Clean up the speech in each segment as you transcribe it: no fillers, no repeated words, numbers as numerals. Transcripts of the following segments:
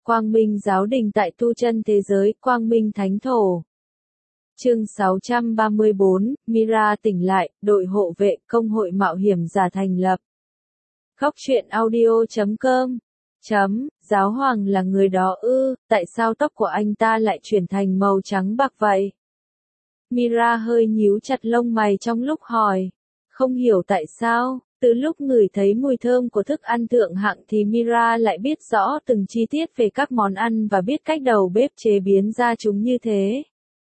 Quang Minh Giáo Đình tại tu chân thế giới, Quang Minh Thánh Thổ. Chương 634, Mira tỉnh lại, đội hộ vệ, công hội mạo hiểm giả thành lập. Góc truyện audio.com. Giáo hoàng là người đó ư, tại sao tóc của anh ta lại chuyển thành màu trắng bạc vậy? Mira hơi nhíu chặt lông mày trong lúc hỏi. Không hiểu tại sao, từ lúc ngửi thấy mùi thơm của thức ăn thượng hạng thì Mira lại biết rõ từng chi tiết về các món ăn và biết cách đầu bếp chế biến ra chúng như thế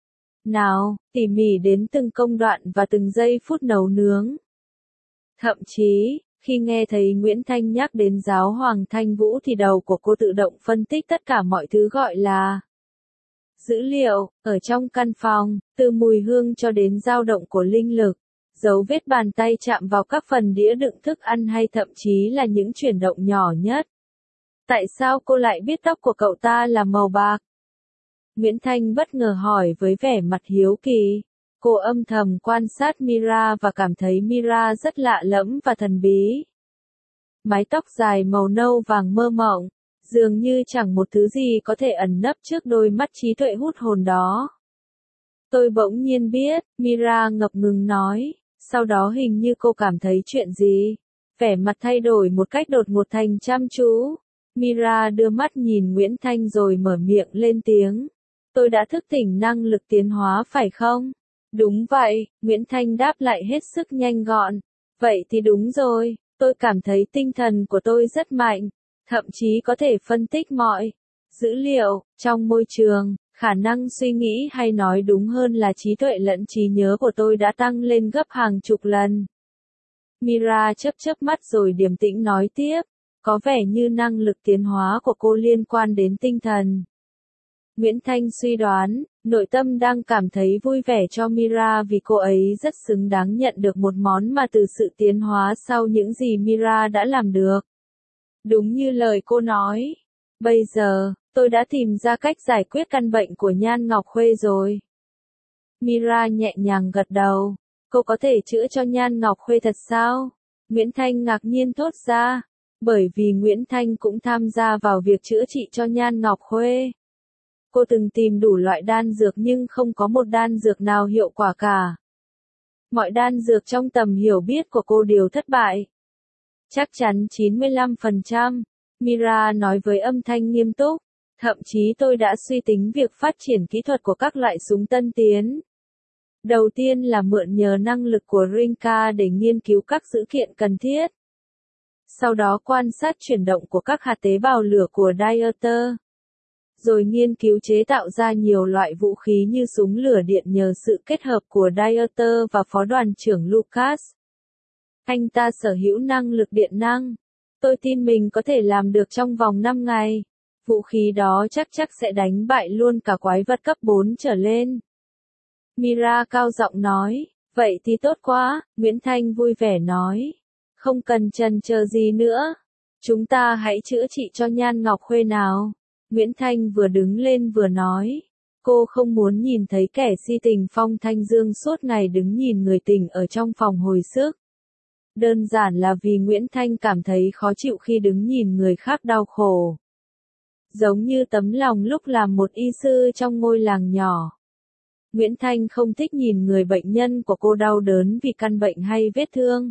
nào, tỉ mỉ đến từng công đoạn và từng giây phút nấu nướng. Thậm chí, khi nghe thấy Nguyễn Thanh nhắc đến giáo hoàng Thanh Vũ thì đầu của cô tự động phân tích tất cả mọi thứ gọi là dữ liệu, ở trong căn phòng, từ mùi hương cho đến dao động của linh lực, dấu vết bàn tay chạm vào các phần đĩa đựng thức ăn hay thậm chí là những chuyển động nhỏ nhất. Tại sao cô lại biết tóc của cậu ta là màu bạc? Nguyễn Thanh bất ngờ hỏi với vẻ mặt hiếu kỳ. Cô âm thầm quan sát Mira và cảm thấy Mira rất lạ lẫm và thần bí. Mái tóc dài màu nâu vàng mơ mộng, dường như chẳng một thứ gì có thể ẩn nấp trước đôi mắt trí tuệ hút hồn đó. Tôi bỗng nhiên biết, Mira ngập ngừng nói, sau đó hình như cô cảm thấy chuyện gì. Vẻ mặt thay đổi một cách đột ngột thành chăm chú. Mira đưa mắt nhìn Nguyễn Thanh rồi mở miệng lên tiếng. Tôi đã thức tỉnh năng lực tiến hóa phải không? Đúng vậy, Nguyễn Thanh đáp lại hết sức nhanh gọn. Vậy thì đúng rồi, tôi cảm thấy tinh thần của tôi rất mạnh, thậm chí có thể phân tích mọi dữ liệu trong môi trường. Khả năng suy nghĩ hay nói đúng hơn là trí tuệ lẫn trí nhớ của tôi đã tăng lên gấp hàng chục lần. Mira chớp mắt rồi điềm tĩnh nói tiếp, có vẻ như năng lực tiến hóa của cô liên quan đến tinh thần. Nguyễn Thanh suy đoán, nội tâm đang cảm thấy vui vẻ cho Mira vì cô ấy rất xứng đáng nhận được một món mà từ sự tiến hóa sau những gì Mira đã làm được. Đúng như lời cô nói. Bây giờ, tôi đã tìm ra cách giải quyết căn bệnh của Nhan Ngọc Khuê rồi. Mira nhẹ nhàng gật đầu. Cô có thể chữa cho Nhan Ngọc Khuê thật sao? Nguyễn Thanh ngạc nhiên thốt ra. Bởi vì Nguyễn Thanh cũng tham gia vào việc chữa trị cho Nhan Ngọc Khuê. Cô từng tìm đủ loại đan dược nhưng không có một đan dược nào hiệu quả cả. Mọi đan dược trong tầm hiểu biết của cô đều thất bại. Chắc chắn 95%. Mira nói với âm thanh nghiêm túc. Thậm chí tôi đã suy tính việc phát triển kỹ thuật của các loại súng tân tiến. Đầu tiên là mượn nhờ năng lực của Rinka để nghiên cứu các dữ kiện cần thiết. Sau đó quan sát chuyển động của các hạt tế bào lửa của Dieter. Rồi nghiên cứu chế tạo ra nhiều loại vũ khí như súng lửa điện nhờ sự kết hợp của Dieter và phó đoàn trưởng Lucas. Anh ta sở hữu năng lực điện năng. Tôi tin mình có thể làm được trong vòng 5 ngày. Vũ khí đó chắc sẽ đánh bại luôn cả quái vật cấp 4 trở lên. Mira cao giọng nói, vậy thì tốt quá, Nguyễn Thanh vui vẻ nói. Không cần chần chờ gì nữa. Chúng ta hãy chữa trị cho Nhan Ngọc Khuê nào. Nguyễn Thanh vừa đứng lên vừa nói. Cô không muốn nhìn thấy kẻ si tình Phong Thanh Dương suốt ngày đứng nhìn người tình ở trong phòng hồi sức. Đơn giản là vì Nguyễn Thanh cảm thấy khó chịu khi đứng nhìn người khác đau khổ. Giống như tấm lòng lúc làm một y sư trong ngôi làng nhỏ. Nguyễn Thanh không thích nhìn người bệnh nhân của cô đau đớn vì căn bệnh hay vết thương.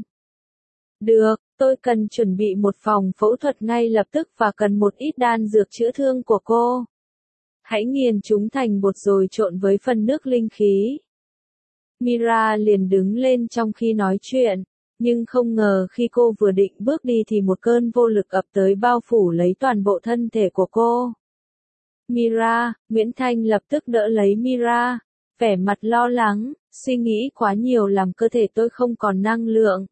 Được, tôi cần chuẩn bị một phòng phẫu thuật ngay lập tức và cần một ít đan dược chữa thương của cô. Hãy nghiền chúng thành bột rồi trộn với phần nước linh khí. Mira liền đứng lên trong khi nói chuyện, nhưng không ngờ khi cô vừa định bước đi thì một cơn vô lực ập tới bao phủ lấy toàn bộ thân thể của cô. Mira, Nguyễn Thanh lập tức đỡ lấy Mira, vẻ mặt lo lắng, suy nghĩ quá nhiều làm cơ thể tôi không còn năng lượng.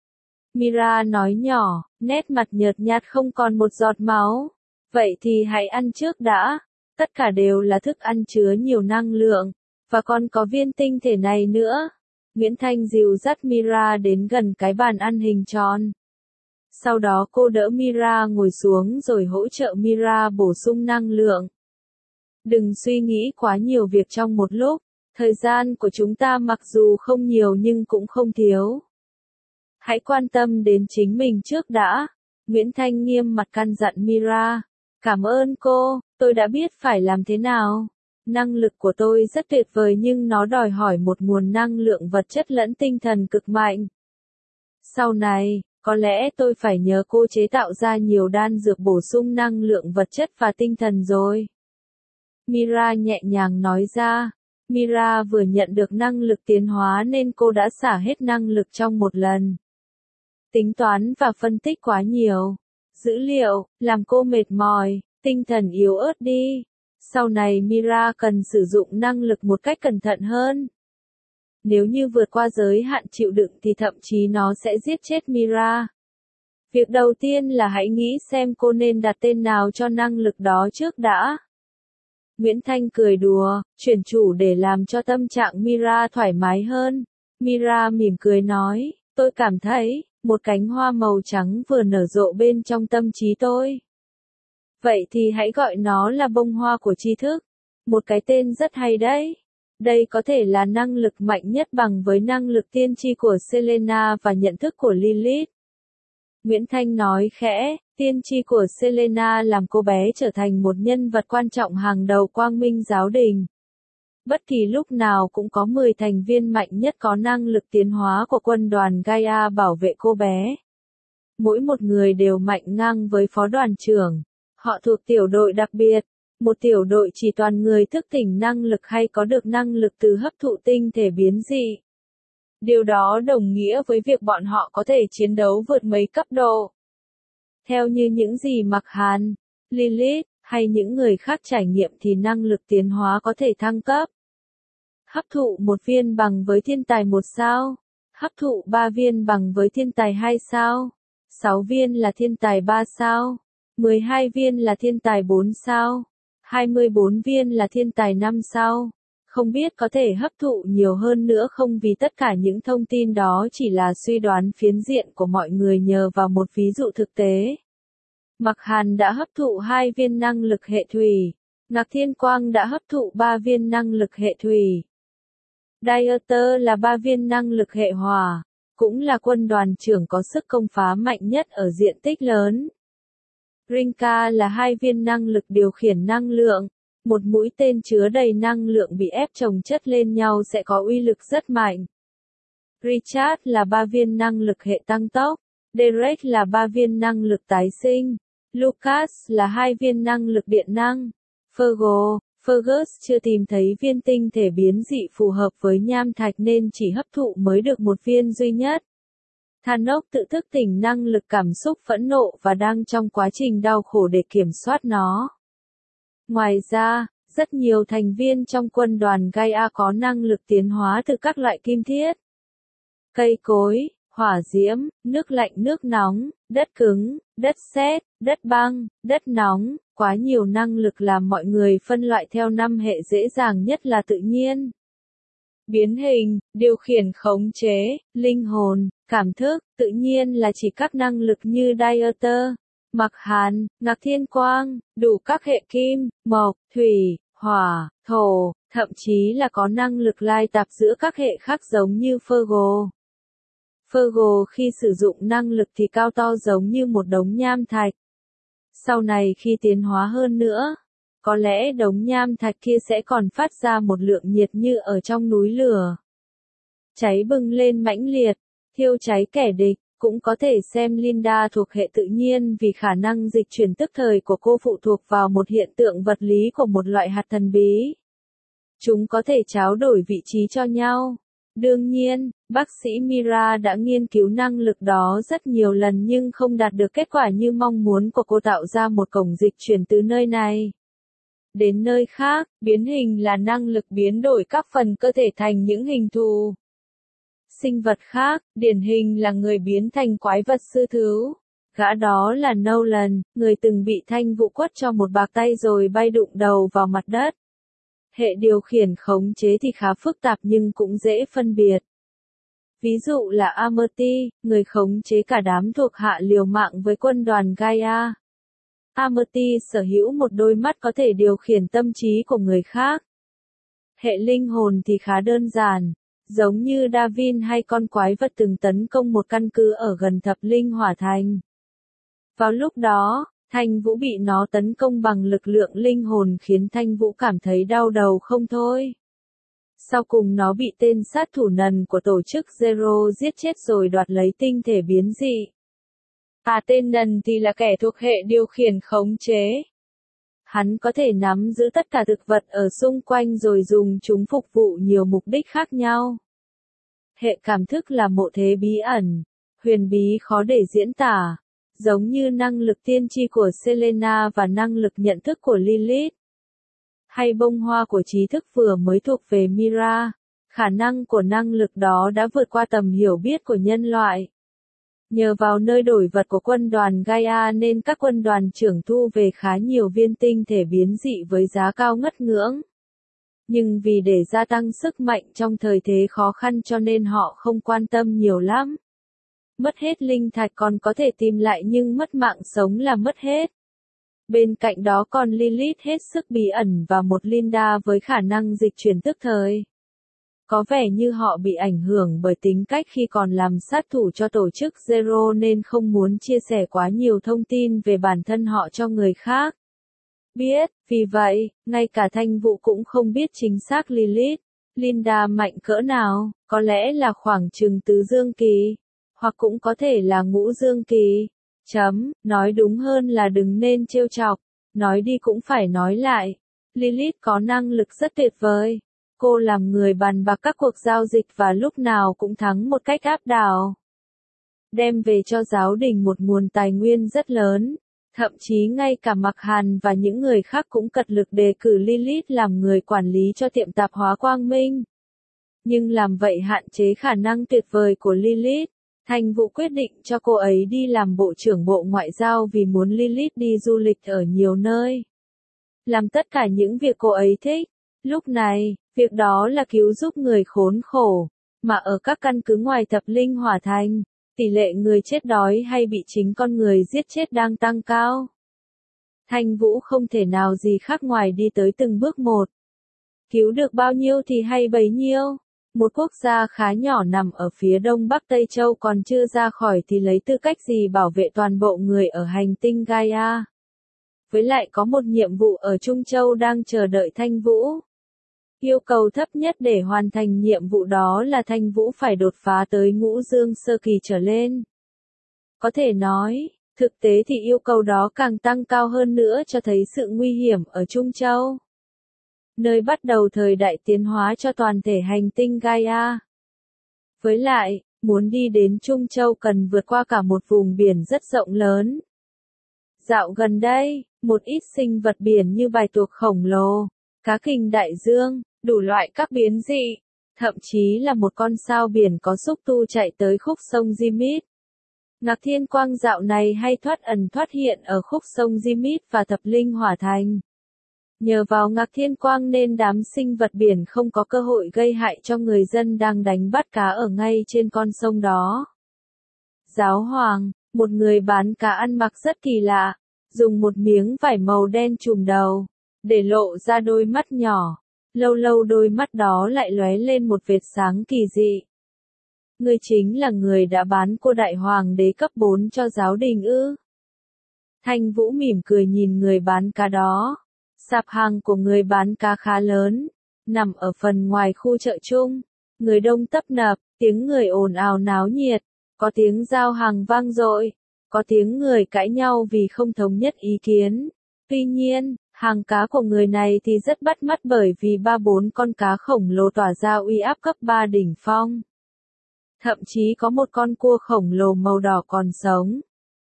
Mira nói nhỏ, nét mặt nhợt nhạt không còn một giọt máu. Vậy thì hãy ăn trước đã. Tất cả đều là thức ăn chứa nhiều năng lượng. Và còn có viên tinh thể này nữa. Nguyễn Thanh dìu dắt Mira đến gần cái bàn ăn hình tròn. Sau đó cô đỡ Mira ngồi xuống rồi hỗ trợ Mira bổ sung năng lượng. Đừng suy nghĩ quá nhiều việc trong một lúc. Thời gian của chúng ta mặc dù không nhiều nhưng cũng không thiếu. Hãy quan tâm đến chính mình trước đã. Nguyễn Thanh nghiêm mặt căn dặn Mira. Cảm ơn cô, tôi đã biết phải làm thế nào. Năng lực của tôi rất tuyệt vời nhưng nó đòi hỏi một nguồn năng lượng vật chất lẫn tinh thần cực mạnh. Sau này, có lẽ tôi phải nhờ cô chế tạo ra nhiều đan dược bổ sung năng lượng vật chất và tinh thần rồi. Mira nhẹ nhàng nói ra. Mira vừa nhận được năng lực tiến hóa nên cô đã xả hết năng lực trong một lần. Tính toán và phân tích quá nhiều. Dữ liệu, làm cô mệt mỏi, tinh thần yếu ớt đi. Sau này Mira cần sử dụng năng lực một cách cẩn thận hơn. Nếu như vượt qua giới hạn chịu đựng thì thậm chí nó sẽ giết chết Mira. Việc đầu tiên là hãy nghĩ xem cô nên đặt tên nào cho năng lực đó trước đã. Nguyễn Thanh cười đùa, chuyển chủ để làm cho tâm trạng Mira thoải mái hơn. Mira mỉm cười nói, tôi cảm thấy, một cánh hoa màu trắng vừa nở rộ bên trong tâm trí tôi. Vậy thì hãy gọi nó là bông hoa của tri thức. Một cái tên rất hay đấy. Đây có thể là năng lực mạnh nhất bằng với năng lực tiên tri của Selena và nhận thức của Lilith. Nguyễn Thanh nói khẽ, tiên tri của Selena làm cô bé trở thành một nhân vật quan trọng hàng đầu Quang Minh giáo đình. Bất kỳ lúc nào cũng có 10 thành viên mạnh nhất có năng lực tiến hóa của quân đoàn Gaia bảo vệ cô bé. Mỗi một người đều mạnh ngang với phó đoàn trưởng. Họ thuộc tiểu đội đặc biệt. Một tiểu đội chỉ toàn người thức tỉnh năng lực hay có được năng lực từ hấp thụ tinh thể biến dị. Điều đó đồng nghĩa với việc bọn họ có thể chiến đấu vượt mấy cấp độ. Theo như những gì Mặc Hàn, Lilith, hay những người khác trải nghiệm thì năng lực tiến hóa có thể thăng cấp. Hấp thụ 1 viên bằng với thiên tài 1 sao. Hấp thụ 3 viên bằng với thiên tài 2 sao. 6 viên là thiên tài 3 sao. 12 viên là thiên tài 4 sao. 24 viên là thiên tài 5 sao. Không biết có thể hấp thụ nhiều hơn nữa không vì tất cả những thông tin đó chỉ là suy đoán phiến diện của mọi người nhờ vào một ví dụ thực tế. Mặc Hàn đã hấp thụ 2 viên năng lực hệ thủy. Ngạc Thiên Quang đã hấp thụ 3 viên năng lực hệ thủy. Dieter là 3 viên năng lực hệ hỏa. Cũng là quân đoàn trưởng có sức công phá mạnh nhất ở diện tích lớn. Rinka là 2 viên năng lực điều khiển năng lượng. Một mũi tên chứa đầy năng lượng bị ép chồng chất lên nhau sẽ có uy lực rất mạnh. Richard là 3 viên năng lực hệ tăng tốc. Derek là 3 viên năng lực tái sinh. Lucas là 2 viên năng lực điện năng. Fergus chưa tìm thấy viên tinh thể biến dị phù hợp với nham thạch nên chỉ hấp thụ mới được 1 viên duy nhất. Thanos tự thức tỉnh năng lực cảm xúc phẫn nộ và đang trong quá trình đau khổ để kiểm soát nó. Ngoài ra, rất nhiều thành viên trong quân đoàn Gaia có năng lực tiến hóa từ các loại kim thiết. Cây cối, hỏa diễm, nước lạnh nước nóng, đất cứng, đất sét, đất băng, đất nóng, quá nhiều năng lực làm mọi người phân loại theo 5 hệ dễ dàng nhất là tự nhiên. Biến hình, điều khiển khống chế, linh hồn, cảm thức, tự nhiên là chỉ các năng lực như Dieter, Mặc Hàn, Ngạc Thiên Quang, đủ các hệ kim, mộc, thủy, hỏa, thổ, thậm chí là có năng lực lai tạp giữa các hệ khác giống như Fergus. Fergus khi sử dụng năng lực thì cao to giống như một đống nham thạch. Sau này khi tiến hóa hơn nữa, có lẽ đống nham thạch kia sẽ còn phát ra một lượng nhiệt như ở trong núi lửa. Cháy bừng lên mãnh liệt, thiêu cháy kẻ địch, cũng có thể xem Linda thuộc hệ tự nhiên vì khả năng dịch chuyển tức thời của cô phụ thuộc vào một hiện tượng vật lý của một loại hạt thần bí. Chúng có thể tráo đổi vị trí cho nhau. Đương nhiên, bác sĩ Mira đã nghiên cứu năng lực đó rất nhiều lần nhưng không đạt được kết quả như mong muốn của cô tạo ra một cổng dịch chuyển từ nơi này đến nơi khác. Biến hình là năng lực biến đổi các phần cơ thể thành những hình thù. Sinh vật khác, điển hình là người biến thành quái vật sư thú. Gã đó là Nolan, người từng bị thanh vụ quất cho một bạc tay rồi bay đụng đầu vào mặt đất. Hệ điều khiển khống chế thì khá phức tạp nhưng cũng dễ phân biệt. Ví dụ là Amity, người khống chế cả đám thuộc hạ liều mạng với quân đoàn Gaia. Amity sở hữu một đôi mắt có thể điều khiển tâm trí của người khác. Hệ linh hồn thì khá đơn giản, giống như Davin hay con quái vật từng tấn công một căn cứ ở gần thập linh hỏa thành. Vào lúc đó, Thanh Vũ bị nó tấn công bằng lực lượng linh hồn khiến Thanh Vũ cảm thấy đau đầu không thôi. Sau cùng nó bị tên sát thủ nần của tổ chức Zero giết chết rồi đoạt lấy tinh thể biến dị. Tên nần thì là kẻ thuộc hệ điều khiển khống chế. Hắn có thể nắm giữ tất cả thực vật ở xung quanh rồi dùng chúng phục vụ nhiều mục đích khác nhau. Hệ cảm thức là một thế bí ẩn, huyền bí khó để diễn tả, giống như năng lực tiên tri của Selena và năng lực nhận thức của Lilith. Hay bông hoa của trí thức vừa mới thuộc về Mira, khả năng của năng lực đó đã vượt qua tầm hiểu biết của nhân loại. Nhờ vào nơi đổi vật của quân đoàn Gaia nên các quân đoàn trưởng thu về khá nhiều viên tinh thể biến dị với giá cao ngất ngưỡng. Nhưng vì để gia tăng sức mạnh trong thời thế khó khăn cho nên họ không quan tâm nhiều lắm. Mất hết linh thạch còn có thể tìm lại nhưng mất mạng sống là mất hết. Bên cạnh đó còn Lilith hết sức bí ẩn và một Linda với khả năng dịch chuyển tức thời. Có vẻ như họ bị ảnh hưởng bởi tính cách khi còn làm sát thủ cho tổ chức Zero nên không muốn chia sẻ quá nhiều thông tin về bản thân họ cho người khác biết, vì vậy, ngay cả Thanh Vũ cũng không biết chính xác Lilith, Linda mạnh cỡ nào, có lẽ là khoảng chừng tứ dương kỳ, hoặc cũng có thể là ngũ dương kỳ. Nói đúng hơn là đừng nên trêu chọc, nói đi cũng phải nói lại. Lilith có năng lực rất tuyệt vời. Cô làm người bàn bạc các cuộc giao dịch và lúc nào cũng thắng một cách áp đảo. Đem về cho giáo đình một nguồn tài nguyên rất lớn. Thậm chí ngay cả Mạc Hàn và những người khác cũng cật lực đề cử Lilith làm người quản lý cho tiệm tạp hóa Quang Minh. Nhưng làm vậy hạn chế khả năng tuyệt vời của Lilith. Thanh Vũ quyết định cho cô ấy đi làm bộ trưởng bộ ngoại giao vì muốn Lilith đi du lịch ở nhiều nơi. Làm tất cả những việc cô ấy thích. Lúc này, việc đó là cứu giúp người khốn khổ, mà ở các căn cứ ngoài Thập Linh Hỏa Thành, tỷ lệ người chết đói hay bị chính con người giết chết đang tăng cao. Thanh Vũ không thể nào gì khác ngoài đi tới từng bước một. Cứu được bao nhiêu thì hay bấy nhiêu. Một quốc gia khá nhỏ nằm ở phía đông bắc Tây Châu còn chưa ra khỏi thì lấy tư cách gì bảo vệ toàn bộ người ở hành tinh Gaia. Với lại có một nhiệm vụ ở Trung Châu đang chờ đợi Thanh Vũ. Yêu cầu thấp nhất để hoàn thành nhiệm vụ đó là Thanh Vũ phải đột phá tới ngũ dương sơ kỳ trở lên. Có thể nói, thực tế thì yêu cầu đó càng tăng cao hơn nữa cho thấy sự nguy hiểm ở Trung Châu. Nơi bắt đầu thời đại tiến hóa cho toàn thể hành tinh Gaia. Với lại, muốn đi đến Trung Châu cần vượt qua cả một vùng biển rất rộng lớn. Dạo gần đây, một ít sinh vật biển như bạch tuộc khổng lồ, cá kình đại dương, đủ loại các biến dị, thậm chí là một con sao biển có xúc tu chạy tới khúc sông Jimit. Ngạc Thiên Quang dạo này hay thoát ẩn thoát hiện ở khúc sông Jimit và Thập Linh Hỏa Thành. Nhờ vào Ngạc Thiên Quang nên đám sinh vật biển không có cơ hội gây hại cho người dân đang đánh bắt cá ở ngay trên con sông đó. Giáo hoàng, một người bán cá ăn mặc rất kỳ lạ, dùng một miếng vải màu đen trùm đầu, để lộ ra đôi mắt nhỏ. Lâu lâu đôi mắt đó lại lóe lên một vệt sáng kỳ dị. Ngươi chính là người đã bán cô đại hoàng đế cấp 4 cho giáo đình ư? Thanh Vũ mỉm cười nhìn người bán cá đó. Sạp hàng của người bán cá khá lớn, nằm ở phần ngoài khu chợ chung. Người đông tấp nập, tiếng người ồn ào náo nhiệt, có tiếng giao hàng vang dội, có tiếng người cãi nhau vì không thống nhất ý kiến. Tuy nhiên, hàng cá của người này thì rất bắt mắt bởi vì 3-4 con cá khổng lồ tỏa ra uy áp cấp 3 đỉnh phong. Thậm chí có một con cua khổng lồ màu đỏ còn sống.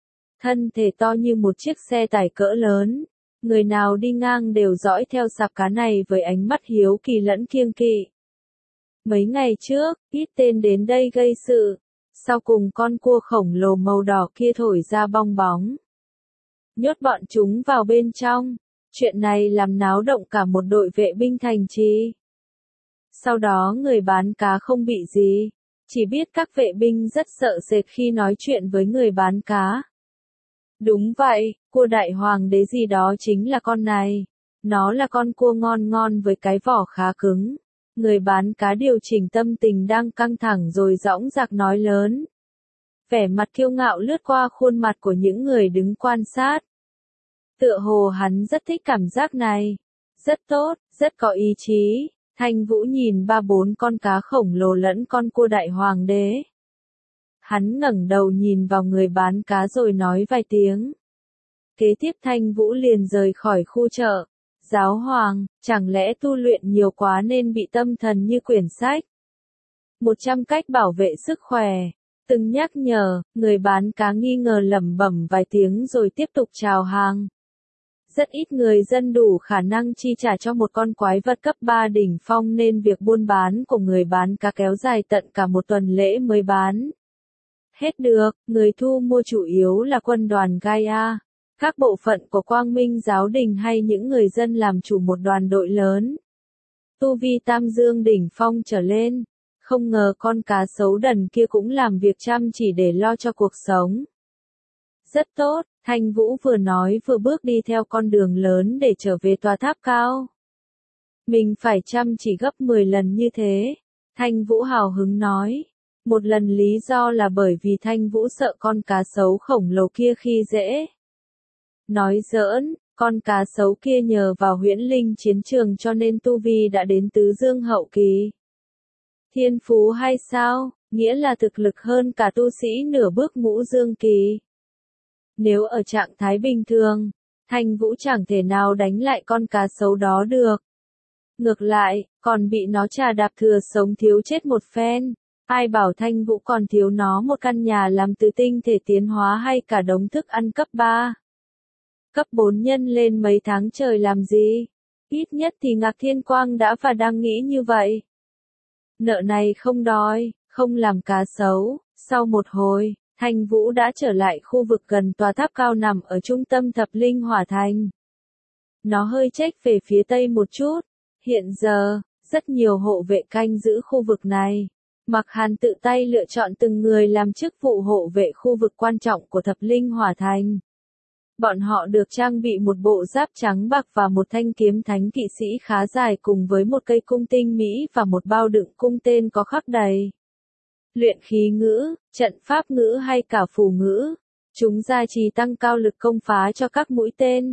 Thân thể to như một chiếc xe tải cỡ lớn. Người nào đi ngang đều dõi theo sạp cá này với ánh mắt hiếu kỳ lẫn kiêng kỵ. Mấy ngày trước, ít tên đến đây gây sự. Sau cùng con cua khổng lồ màu đỏ kia thổi ra bong bóng. Nhốt bọn chúng vào bên trong. Chuyện này làm náo động cả một đội vệ binh thành trì. Sau đó người bán cá không bị gì. Chỉ biết các vệ binh rất sợ sệt khi nói chuyện với người bán cá. Đúng vậy, cua đại hoàng đế gì đó chính là con này. Nó là con cua ngon ngon với cái vỏ khá cứng. Người bán cá điều chỉnh tâm tình đang căng thẳng rồi dõng dạc nói lớn. Vẻ mặt kiêu ngạo lướt qua khuôn mặt của những người đứng quan sát. Tựa hồ hắn rất thích cảm giác này. Rất tốt, rất có ý chí. Thanh Vũ nhìn 3-4 con cá khổng lồ lẫn con cua đại hoàng đế. Hắn ngẩng đầu nhìn vào người bán cá rồi nói vài tiếng. Kế tiếp Thanh Vũ liền rời khỏi khu chợ. Giáo hoàng, chẳng lẽ tu luyện nhiều quá nên bị tâm thần như quyển sách? 100 cách bảo vệ sức khỏe. Từng nhắc nhở, người bán cá nghi ngờ lẩm bẩm vài tiếng rồi tiếp tục chào hàng. Rất ít người dân đủ khả năng chi trả cho một con quái vật cấp 3 đỉnh phong nên việc buôn bán của người bán cá kéo dài tận cả một tuần lễ mới bán hết được. Người thu mua chủ yếu là quân đoàn Gaia, các bộ phận của Quang Minh giáo đình hay những người dân làm chủ một đoàn đội lớn. Tu vi tam dương đỉnh phong trở lên. Không ngờ con cá sấu đần kia cũng làm việc chăm chỉ để lo cho cuộc sống. Rất tốt, Thanh Vũ vừa nói vừa bước đi theo con đường lớn để trở về tòa tháp cao. Mình phải chăm chỉ gấp 10 lần như thế. Thanh Vũ hào hứng nói. Một lần lý do là bởi vì Thanh Vũ sợ con cá sấu khổng lồ kia khi dễ. Nói giỡn, con cá sấu kia nhờ vào huyễn linh chiến trường cho nên tu vi đã đến tứ dương hậu kỳ. Thiên phú hay sao, nghĩa là thực lực hơn cả tu sĩ nửa bước ngũ dương kỳ. Nếu ở trạng thái bình thường, Thanh Vũ chẳng thể nào đánh lại con cá sấu đó được. Ngược lại, còn bị nó chà đạp thừa sống thiếu chết một phen. Ai bảo Thanh Vũ còn thiếu nó một căn nhà làm từ tinh thể tiến hóa hay cả đống thức ăn cấp 3. Cấp 4 nhân lên mấy tháng trời làm gì? Ít nhất thì Ngạc Thiên Quang đã và đang nghĩ như vậy. Nợ này không đòi, không làm cá sấu. Sau một hồi, Thanh Vũ đã trở lại khu vực gần tòa tháp cao nằm ở trung tâm Thập Linh Hỏa Thành. Nó hơi chếch về phía tây một chút. Hiện giờ, rất nhiều hộ vệ canh giữ khu vực này. Mạc Hàn tự tay lựa chọn từng người làm chức vụ hộ vệ khu vực quan trọng của Thập Linh Hỏa Thành. Bọn họ được trang bị một bộ giáp trắng bạc và một thanh kiếm thánh kỵ sĩ khá dài cùng với một cây cung tinh mỹ và một bao đựng cung tên có khắc đầy luyện khí ngữ, trận pháp ngữ hay cả phù ngữ. Chúng gia trì tăng cao lực công phá cho các mũi tên.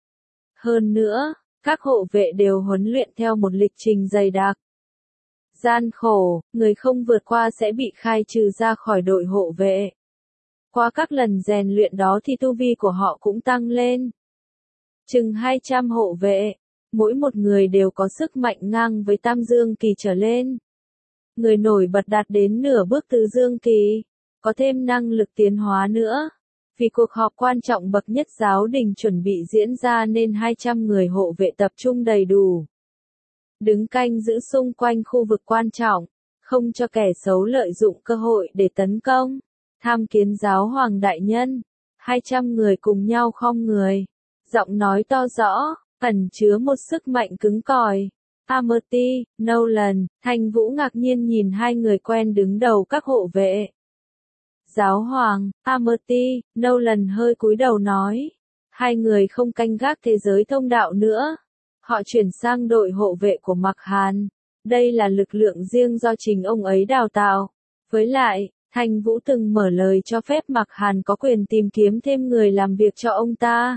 Hơn nữa, các hộ vệ đều huấn luyện theo một lịch trình dày đặc. Gian khổ, người không vượt qua sẽ bị khai trừ ra khỏi đội hộ vệ. Qua các lần rèn luyện đó thì tu vi của họ cũng tăng lên. Chừng 200 hộ vệ, mỗi một người đều có sức mạnh ngang với tam dương kỳ trở lên. Người nổi bật đạt đến nửa bước tứ dương kỳ, có thêm năng lực tiến hóa nữa. Vì cuộc họp quan trọng bậc nhất giáo đình chuẩn bị diễn ra nên 200 người hộ vệ tập trung đầy đủ. Đứng canh giữ xung quanh khu vực quan trọng, không cho kẻ xấu lợi dụng cơ hội để tấn công. Tham kiến giáo hoàng đại nhân. 200 người cùng nhau khom người. Giọng nói to rõ, ẩn chứa một sức mạnh cứng cỏi. Amity, Nolan, Thanh Vũ ngạc nhiên nhìn hai người quen đứng đầu các hộ vệ. Giáo hoàng, Amity, Nolan hơi cúi đầu nói. Hai người không canh gác thế giới thông đạo nữa. Họ chuyển sang đội hộ vệ của Mạc Hàn. Đây là lực lượng riêng do chính ông ấy đào tạo. Với lại, Thanh Vũ từng mở lời cho phép Mạc Hàn có quyền tìm kiếm thêm người làm việc cho ông ta.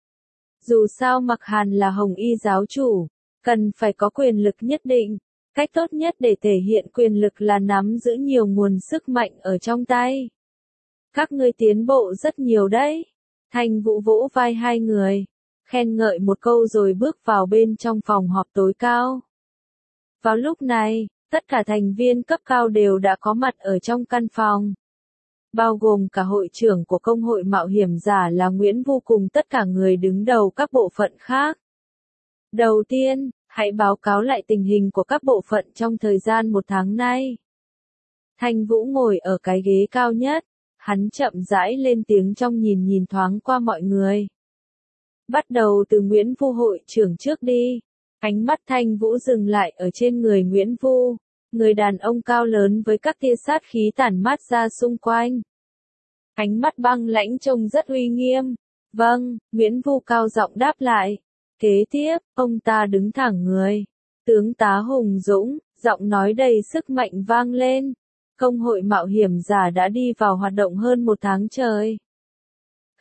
Dù sao Mạc Hàn là Hồng Y giáo chủ, cần phải có quyền lực nhất định. Cách tốt nhất để thể hiện quyền lực là nắm giữ nhiều nguồn sức mạnh ở trong tay. Các ngươi tiến bộ rất nhiều đấy. Thanh Vũ vỗ vai hai người, khen ngợi một câu rồi bước vào bên trong phòng họp tối cao. Vào lúc này, tất cả thành viên cấp cao đều đã có mặt ở trong căn phòng. Bao gồm cả hội trưởng của công hội mạo hiểm giả là Nguyễn Vu cùng tất cả người đứng đầu các bộ phận khác. Đầu tiên, hãy báo cáo lại tình hình của các bộ phận trong thời gian một tháng nay. Thanh Vũ ngồi ở cái ghế cao nhất, hắn chậm rãi lên tiếng trong nhìn thoáng qua mọi người. Bắt đầu từ Nguyễn Vu hội trưởng trước đi. Ánh mắt Thanh Vũ dừng lại ở trên người Nguyễn Vu, người đàn ông cao lớn với các tia sát khí tản mát ra xung quanh. Ánh mắt băng lãnh trông rất uy nghiêm. Vâng, Nguyễn Vu cao giọng đáp lại. Kế tiếp, ông ta đứng thẳng người. Tướng tá hùng dũng, giọng nói đầy sức mạnh vang lên. Công hội mạo hiểm giả đã đi vào hoạt động hơn một tháng trời.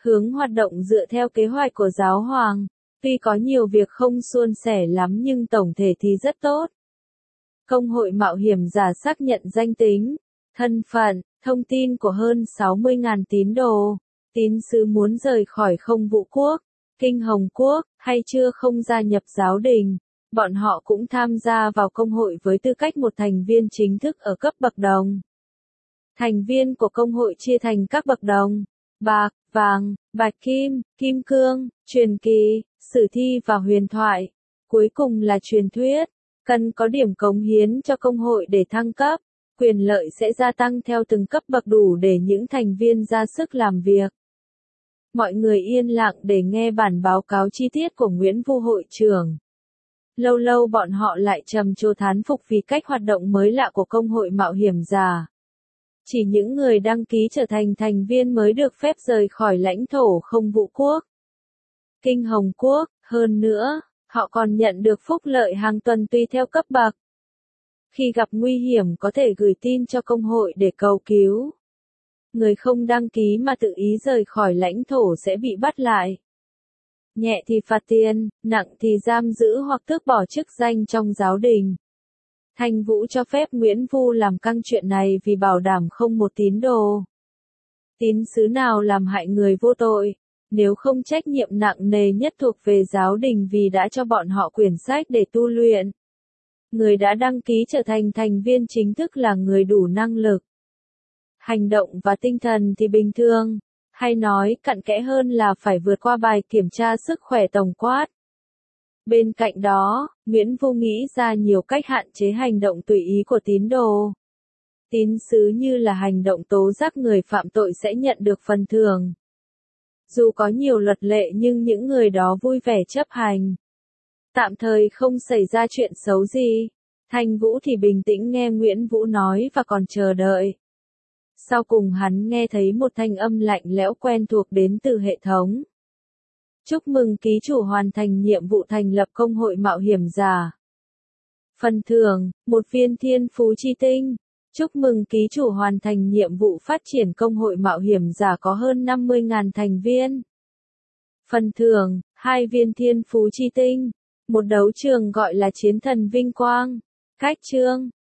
hướng hoạt động dựa theo kế hoạch của giáo hoàng. Tuy có nhiều việc không suôn sẻ lắm nhưng tổng thể thì rất tốt. Công hội mạo hiểm giả xác nhận danh tính, thân phận, thông tin của hơn 60.000 tín đồ. Tín sứ muốn rời khỏi Không Vũ Quốc, Kinh Hồng Quốc, hay chưa không gia nhập giáo đình. Bọn họ cũng tham gia vào công hội với tư cách một thành viên chính thức ở cấp bậc đồng. Thành viên của công hội chia thành các bậc đồng: bạc, vàng, bạch kim, kim cương, truyền kỳ, sử thi và huyền thoại. Cuối cùng là truyền thuyết. Cần có điểm cống hiến cho công hội để thăng cấp. Quyền lợi sẽ gia tăng theo từng cấp bậc đủ để những thành viên ra sức làm việc. Mọi người yên lặng để nghe bản báo cáo chi tiết của Nguyễn Vu hội trưởng. Lâu lâu bọn họ lại trầm trồ thán phục vì cách hoạt động mới lạ của công hội mạo hiểm giả. Chỉ những người đăng ký trở thành thành viên mới được phép rời khỏi lãnh thổ Không Vũ Quốc, Kinh Hồng Quốc. Hơn nữa, họ còn nhận được phúc lợi hàng tuần tùy theo cấp bậc. Khi gặp nguy hiểm có thể gửi tin cho công hội để cầu cứu. Người không đăng ký mà tự ý rời khỏi lãnh thổ sẽ bị bắt lại. Nhẹ thì phạt tiền, nặng thì giam giữ hoặc tước bỏ chức danh trong giáo đình. Thanh Vũ cho phép Nguyễn Vu làm căng chuyện này vì bảo đảm không một tín đồ, tín sứ nào làm hại người vô tội, nếu không trách nhiệm nặng nề nhất thuộc về giáo đình vì đã cho bọn họ quyển sách để tu luyện. Người đã đăng ký trở thành thành viên chính thức là người đủ năng lực. Hành động và tinh thần thì bình thường, hay nói cặn kẽ hơn là phải vượt qua bài kiểm tra sức khỏe tổng quát. Bên cạnh đó, Nguyễn Vu nghĩ ra nhiều cách hạn chế hành động tùy ý của tín đồ. Tín sứ như là hành động tố giác người phạm tội sẽ nhận được phần thưởng. Dù có nhiều luật lệ nhưng những người đó vui vẻ chấp hành. Tạm thời không xảy ra chuyện xấu gì. Thanh Vũ thì bình tĩnh nghe Nguyễn Vu nói và còn chờ đợi. Sau cùng hắn nghe thấy một thanh âm lạnh lẽo quen thuộc đến từ hệ thống. Chúc mừng ký chủ hoàn thành nhiệm vụ thành lập công hội mạo hiểm giả. Phần thưởng, một viên thiên phú chi tinh. Chúc mừng ký chủ hoàn thành nhiệm vụ phát triển công hội mạo hiểm giả có hơn 50.000 thành viên. Phần thưởng, 2 viên thiên phú chi tinh. Một đấu trường gọi là Chiến thần Vinh Quang. Cách chương,